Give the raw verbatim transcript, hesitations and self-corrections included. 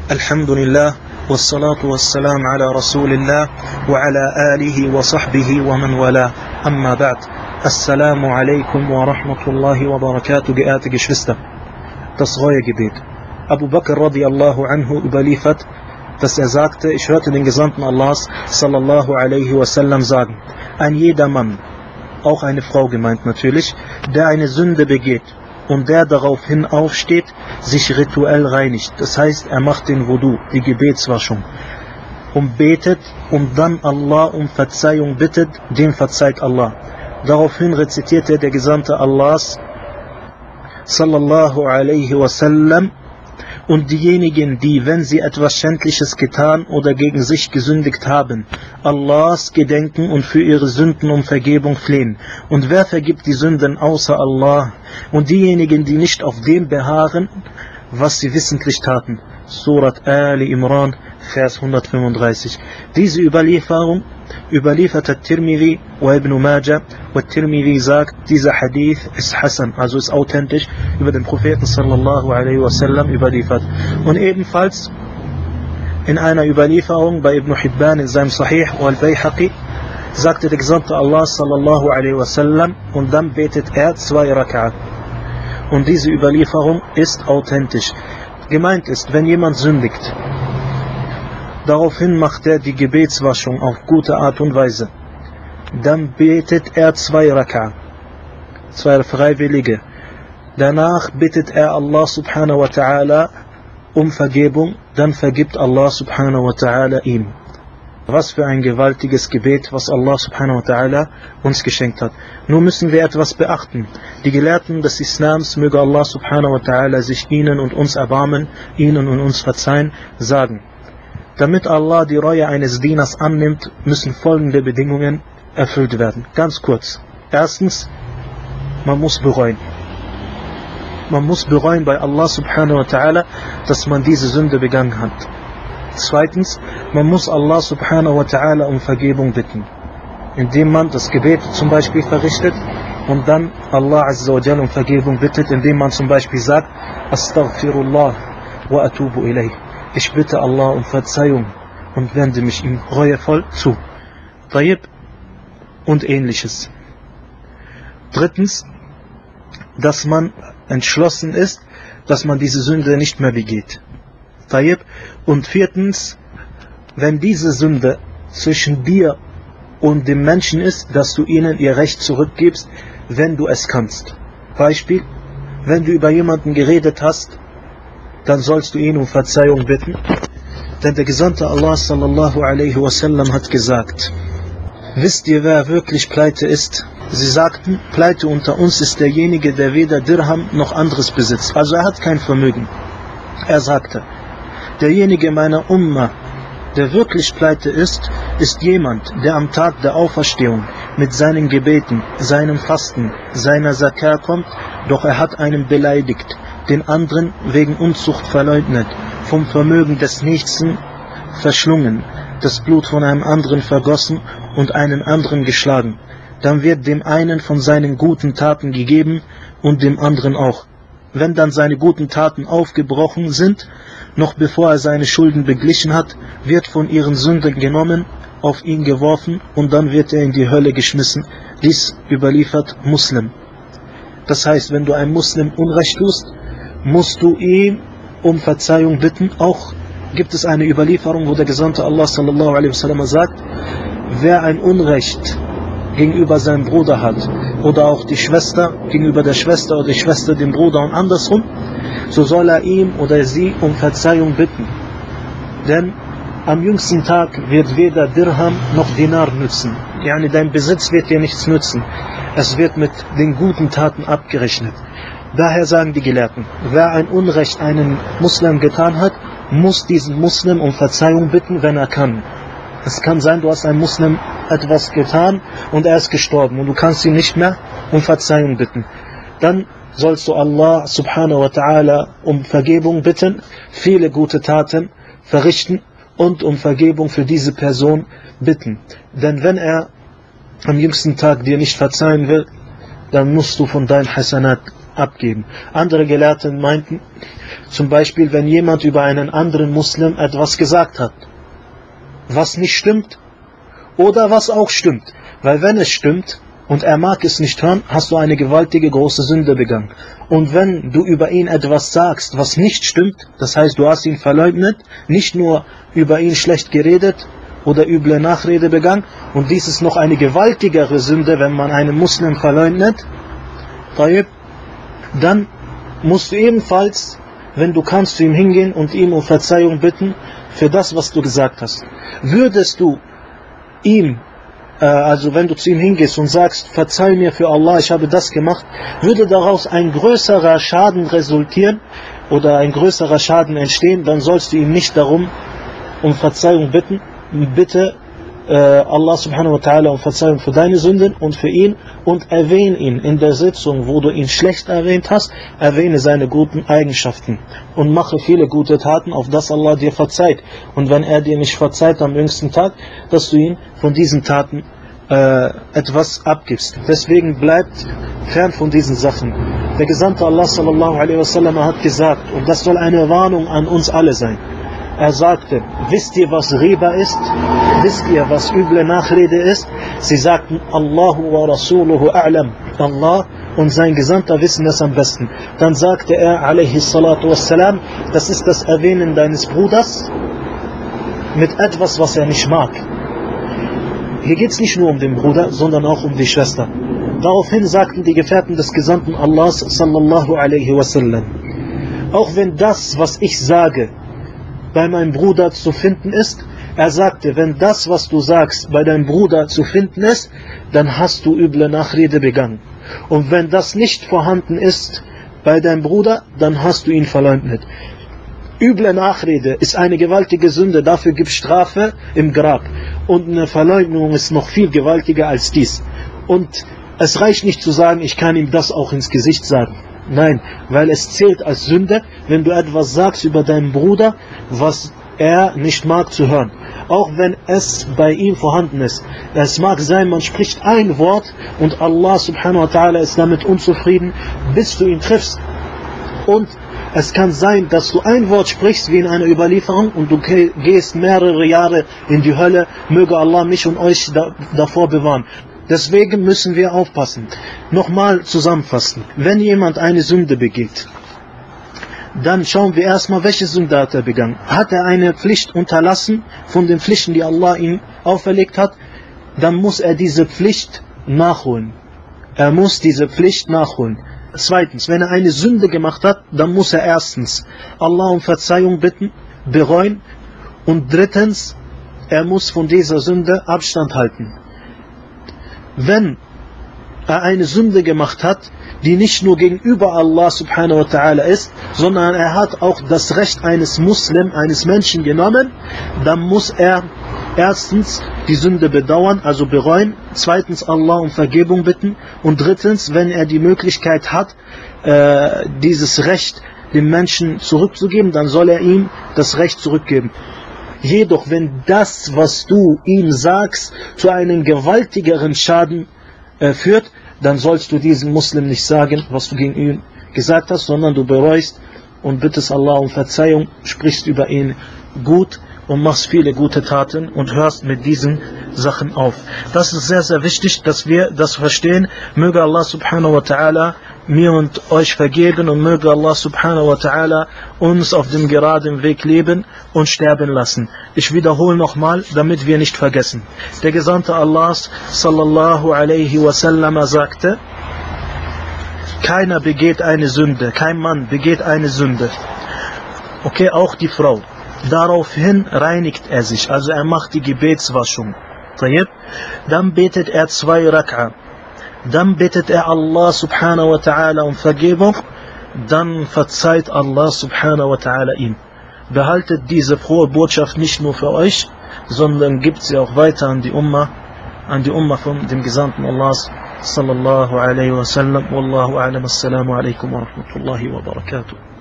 Alhamdulillah, wassalatu wassalam ala Rasulillah wa ala alihi wa sahbihi wa man wala. Amma ba'd. Assalamu alaikum wa rahmatullahi wa barakatuh, geehrte Geschwister. Das Reuegebet. Abu Bakr radiallahu anhu überliefert, dass er sagte, ich hörte den Gesandten Allahs sallallahu alaihi wasallam sagen: Ein jeder Mann, auch eine Frau gemeint natürlich, der eine Sünde begeht und der daraufhin aufsteht, sich rituell reinigt, das heißt, er macht den Wudu, die Gebetswaschung, und betet und dann Allah um Verzeihung bittet, dem verzeiht Allah. Daraufhin rezitierte der Gesandte Allahs sallallahu alaihi wasallam: Und diejenigen, die, wenn sie etwas Schändliches getan oder gegen sich gesündigt haben, Allahs gedenken und für ihre Sünden um Vergebung flehen. Und wer vergibt die Sünden außer Allah? Und diejenigen, die nicht auf dem beharren, was sie wissentlich taten. Surat Ali Imran, Vers hundertfünfunddreißig. Diese Überlieferung überliefert At-Tirmidhi und Ibn Majah. Und Tirmidhi sagt, dieser Hadith ist Hassan, also ist authentisch, über den Propheten sallallahu alaihi wasallam überliefert. Und ebenfalls in einer Überlieferung bei Ibn Hibban in seinem Sahih und Al-Bayhaqi sagte der Gesandte Allah sallallahu alaihi wasallam, und dann betet er zwei Rak'at. Und diese Überlieferung ist authentisch. Gemeint ist, wenn jemand sündigt, daraufhin macht er die Gebetswaschung auf gute Art und Weise. Dann betet er zwei Rak'a, zwei Freiwillige. Danach bittet er Allah subhanahu wa ta'ala um Vergebung, dann vergibt Allah subhanahu wa ta'ala ihm. Was für ein gewaltiges Gebet, was Allah subhanahu wa ta'ala uns geschenkt hat. Nur müssen wir etwas beachten. Die Gelehrten des Islams, möge Allah subhanahu wa ta'ala sich ihnen und uns erbarmen, ihnen und uns verzeihen, sagen: Damit Allah die Reue eines Dieners annimmt, müssen folgende Bedingungen erfüllt werden. Ganz kurz. Erstens, man muss bereuen. Man muss bereuen bei Allah subhanahu wa ta'ala, dass man diese Sünde begangen hat. Zweitens, man muss Allah subhanahu wa ta'ala um Vergebung bitten, indem man das Gebet zum Beispiel verrichtet und dann Allah azza wa jalla um Vergebung bittet, indem man zum Beispiel sagt: Astaghfirullah wa atubu ilayh. Ich bitte Allah um Verzeihung und wende mich ihm reuevoll zu. Tayyib und ähnliches. Drittens, dass man entschlossen ist, dass man diese Sünde nicht mehr begeht. Tayyib. Und viertens, wenn diese Sünde zwischen dir und dem Menschen ist, dass du ihnen ihr Recht zurückgibst, wenn du es kannst. Beispiel: Wenn du über jemanden geredet hast, dann sollst du ihn um Verzeihung bitten. Denn der Gesandte Allah sallallahu alaihi wasallam hat gesagt: Wisst ihr, wer wirklich pleite ist? Sie sagten, pleite unter uns ist derjenige, der weder Dirham noch anderes besitzt. Also er hat kein Vermögen. Er sagte: Derjenige meiner Umma, der wirklich pleite ist, ist jemand, der am Tag der Auferstehung mit seinen Gebeten, seinem Fasten, seiner Zakah kommt, doch er hat einen beleidigt, den anderen wegen Unzucht verleugnet, vom Vermögen des Nächsten verschlungen, das Blut von einem anderen vergossen und einen anderen geschlagen. Dann wird dem einen von seinen guten Taten gegeben und dem anderen auch. Wenn dann seine guten Taten aufgebrochen sind, noch bevor er seine Schulden beglichen hat, wird von ihren Sünden genommen, auf ihn geworfen und dann wird er in die Hölle geschmissen. Dies überliefert Muslim. Das heißt, wenn du einem Muslim Unrecht tust, musst du ihm um Verzeihung bitten. Auch gibt es eine Überlieferung, wo der Gesandte Allah sallallahu alaihi wasallam sagt: Wer ein Unrecht gegenüber seinem Bruder hat, oder auch die Schwester gegenüber der Schwester oder die Schwester dem Bruder und andersrum, so soll er ihm oder sie um Verzeihung bitten. Denn am jüngsten Tag wird weder Dirham noch Dinar nützen. Yani dein Besitz wird dir nichts nützen. Es wird mit den guten Taten abgerechnet. Daher sagen die Gelehrten, wer ein Unrecht einen Muslim getan hat, muss diesen Muslim um Verzeihung bitten, wenn er kann. Es kann sein, du hast einem Muslim etwas getan und er ist gestorben und du kannst ihn nicht mehr um Verzeihung bitten. Dann sollst du Allah subhanahu wa ta'ala um Vergebung bitten, viele gute Taten verrichten und um Vergebung für diese Person bitten. Denn wenn er am jüngsten Tag dir nicht verzeihen will, dann musst du von deinen Hasanat abgeben. Andere Gelehrte meinten, zum Beispiel, wenn jemand über einen anderen Muslim etwas gesagt hat, was nicht stimmt, oder was auch stimmt. Weil wenn es stimmt, und er mag es nicht hören, hast du eine gewaltige große Sünde begangen. Und wenn du über ihn etwas sagst, was nicht stimmt, das heißt, du hast ihn verleugnet, nicht nur über ihn schlecht geredet oder üble Nachrede begangen, und dies ist noch eine gewaltigere Sünde, wenn man einen Muslim verleugnet, dann musst du ebenfalls, wenn du kannst, zu ihm hingehen und ihm um Verzeihung bitten für das, was du gesagt hast. Würdest du ihm Also wenn du zu ihm hingehst und sagst, verzeih mir für Allah, ich habe das gemacht, würde daraus ein größerer Schaden resultieren oder ein größerer Schaden entstehen, dann sollst du ihm nicht darum um Verzeihung bitten. Bitte äh, Allah subhanahu wa ta'ala um Verzeihung für deine Sünden und für ihn, und erwähne ihn in der Sitzung, wo du ihn schlecht erwähnt hast, erwähne seine guten Eigenschaften und mache viele gute Taten, auf das Allah dir verzeiht. Und wenn er dir nicht verzeiht am jüngsten Tag, dass du ihn von diesen Taten äh, etwas abgibst. Deswegen bleibt fern von diesen Sachen. Der Gesandte Allah sallallahu alaihi wasallam hat gesagt, und das soll eine Warnung an uns alle sein, er sagte, wisst ihr, was Riba ist? Wisst ihr, was üble Nachrede ist? Sie sagten, Allahu wa Rasuluhu a'lam. Allah und sein Gesandter wissen es am besten. Dann sagte er, alaihi salatu wassalam, das ist das Erwähnen deines Bruders mit etwas, was er nicht mag. Hier geht es nicht nur um den Bruder, sondern auch um die Schwester. Daraufhin sagten die Gefährten des Gesandten Allahs, sallallahu alaihi wasallam, auch wenn das, was ich sage, bei meinem Bruder zu finden ist, er sagte, wenn das, was du sagst, bei deinem Bruder zu finden ist, dann hast du üble Nachrede begangen. Und wenn das nicht vorhanden ist bei deinem Bruder, dann hast du ihn verleugnet. Üble Nachrede ist eine gewaltige Sünde, dafür gibt es Strafe im Grab. Und eine Verleugnung ist noch viel gewaltiger als dies. Und es reicht nicht zu sagen, ich kann ihm das auch ins Gesicht sagen. Nein, weil es zählt als Sünde, wenn du etwas sagst über deinen Bruder, was er nicht mag zu hören. Auch wenn es bei ihm vorhanden ist. Es mag sein, man spricht ein Wort und Allah subhanahu wa ta'ala ist damit unzufrieden, bis du ihn triffst. Und es kann sein, dass du ein Wort sprichst wie in einer Überlieferung und du gehst mehrere Jahre in die Hölle. Möge Allah mich und euch da, davor bewahren. Deswegen müssen wir aufpassen. Nochmal zusammenfassen. Wenn jemand eine Sünde begeht, dann schauen wir erstmal, welche Sünde hat er begangen. Hat er eine Pflicht unterlassen von den Pflichten, die Allah ihm auferlegt hat, dann muss er diese Pflicht nachholen. Er muss diese Pflicht nachholen. Zweitens, wenn er eine Sünde gemacht hat, dann muss er erstens Allah um Verzeihung bitten, bereuen, und drittens, er muss von dieser Sünde Abstand halten. Wenn er eine Sünde gemacht hat, die nicht nur gegenüber Allah subhanahu wa ta'ala ist, sondern er hat auch das Recht eines Muslim, eines Menschen genommen, dann muss er erstens die Sünde bedauern, also bereuen, zweitens Allah um Vergebung bitten, und drittens, wenn er die Möglichkeit hat, äh, dieses Recht dem Menschen zurückzugeben, dann soll er ihm das Recht zurückgeben. Jedoch, wenn das, was du ihm sagst, zu einem gewaltigeren Schaden äh, führt, dann sollst du diesem Muslim nicht sagen, was du gegen ihn gesagt hast, sondern du bereust und bittest Allah um Verzeihung, sprichst über ihn gut und machst viele gute Taten und hörst mit diesen Sachen auf. Das ist sehr, sehr wichtig, dass wir das verstehen. Möge Allah subhanahu wa ta'ala mir und euch vergeben und möge Allah subhanahu wa ta'ala uns auf dem geraden Weg leben und sterben lassen. Ich wiederhole nochmal, damit wir nicht vergessen. Der Gesandte Allahs sallallahu alaihi wasallam sagte, keiner begeht eine Sünde, kein Mann begeht eine Sünde. Okay, auch die Frau. Daraufhin reinigt er sich, also er macht die Gebetswaschung. Dann betet er zwei Rak'a. Dann bittet er Allah subhanahu wa ta'ala um Vergebung, dann verzeiht Allah subhanahu wa ta'ala ihm. Behaltet diese frohe Botschaft nicht nur für euch, sondern gibt sie auch weiter an die Ummah, an die Ummah von dem Gesandten Allahs sallallahu alaihi wa sallam. Wallahu a'lam. Assalamu alaikum wa rahmatullahi wa barakatuh.